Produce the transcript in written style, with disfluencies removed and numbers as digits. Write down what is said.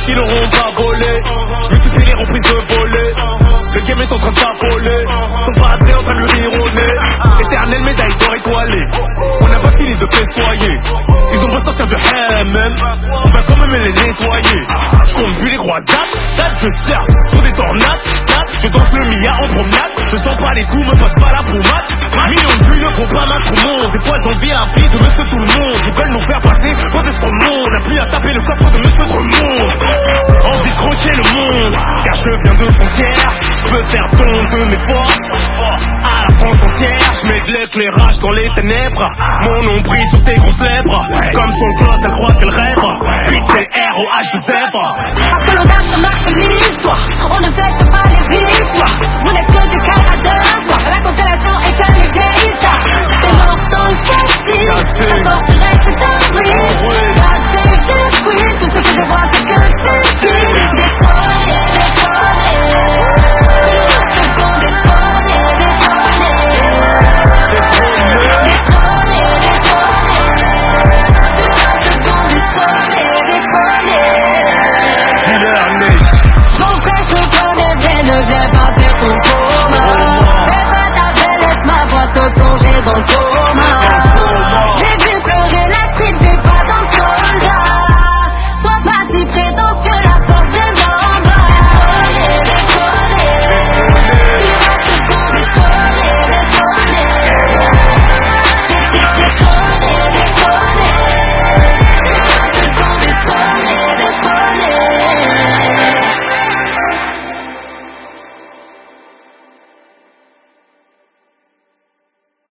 qui l'auront pas volé. Je multiplie les reprises de voler. Le game est en train de s'affoler. Son padré en train de lui rire au nez. Éternelle médaille d'or étoilée. On n'a pas fini de festoyer. Ils ont beau sortir du hammam, on va quand même les nettoyer. Je compte plus les croisades, je surfe sur des tornades. Je danse le Mia en promenade. Je sens pas les coups, me passe pas la pommade. Millions de vues ne font pas mettre au monde. Des fois j'envie la vie de monsieur tout le monde. Ils veulle nous faire passer pour des monde. On n'a plus à taper le coffre de monsieur Tremont. Envie de croquer le monde, car je viens de frontières. Je peux faire don de mes forces à la France entière. Je mets de l'éclairage dans les ténèbres. Mon nom brille sur tes grosses lèvres. Comme son gosse, elle croit qu'elle rêve. Bitch, c'est R.O.H de zèbre.